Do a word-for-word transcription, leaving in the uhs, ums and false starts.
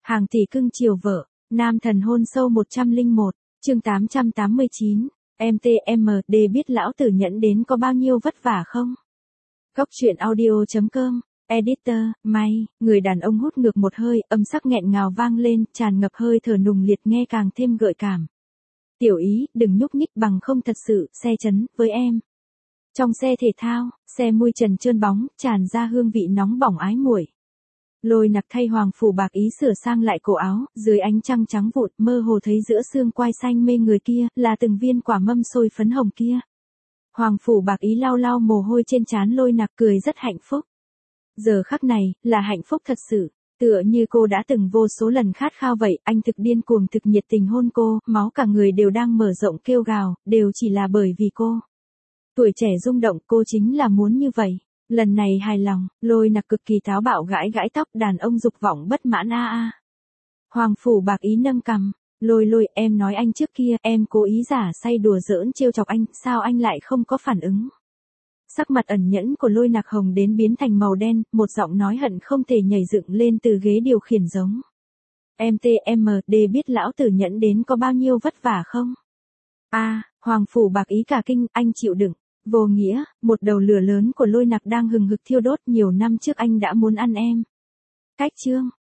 Hàng tỷ cưng chiều vợ, nam thần hôn sâu một trăm lẻ một, chương tám trăm tám mươi chín, em tê em đê biết lão tử nhẫn đến có bao nhiêu vất vả không? Góc truyện audio chấm com, editor, may, người đàn ông hút ngược một hơi, âm sắc nghẹn ngào vang lên, tràn ngập hơi thở nùng liệt nghe càng thêm gợi cảm. Tiểu ý, đừng nhúc nhích bằng không thật sự, xe chấn, với em. Trong xe thể thao, xe mui trần trơn bóng, tràn ra hương vị nóng bỏng ái muội. Lôi Nặc thay hoàng phủ bạc ý sửa sang lại cổ áo, dưới ánh trăng trắng vụt, mơ hồ thấy giữa xương quai xanh mê người kia, là từng viên quả mâm xôi phấn hồng kia. Hoàng phủ bạc ý lau lau mồ hôi trên trán Lôi Nặc cười rất hạnh phúc. Giờ khắc này, là hạnh phúc thật sự, tựa như cô đã từng vô số lần khát khao vậy, anh thực điên cuồng thực nhiệt tình hôn cô, máu cả người đều đang mở rộng kêu gào, đều chỉ là bởi vì cô. Tuổi trẻ rung động, cô chính là muốn như vậy. Lần này hài lòng, Lôi Nặc cực kỳ táo bạo gãi gãi tóc, đàn ông dục vọng bất mãn a a. Hoàng phủ bạc ý nâng cằm, Lôi Lôi, em nói anh trước kia, em cố ý giả say đùa giỡn trêu chọc anh, sao anh lại không có phản ứng? Sắc mặt ẩn nhẫn của Lôi Nặc hồng đến biến thành màu đen, một giọng nói hận không thể nhảy dựng lên từ ghế điều khiển giống. Em tê em đê biết lão tử nhẫn đến có bao nhiêu vất vả không? A, Hoàng phủ bạc ý cả kinh, anh chịu đựng. Vô nghĩa, một đầu lửa lớn của Lôi Nặc đang hừng hực thiêu đốt, nhiều năm trước anh đã muốn ăn em. Cách chương,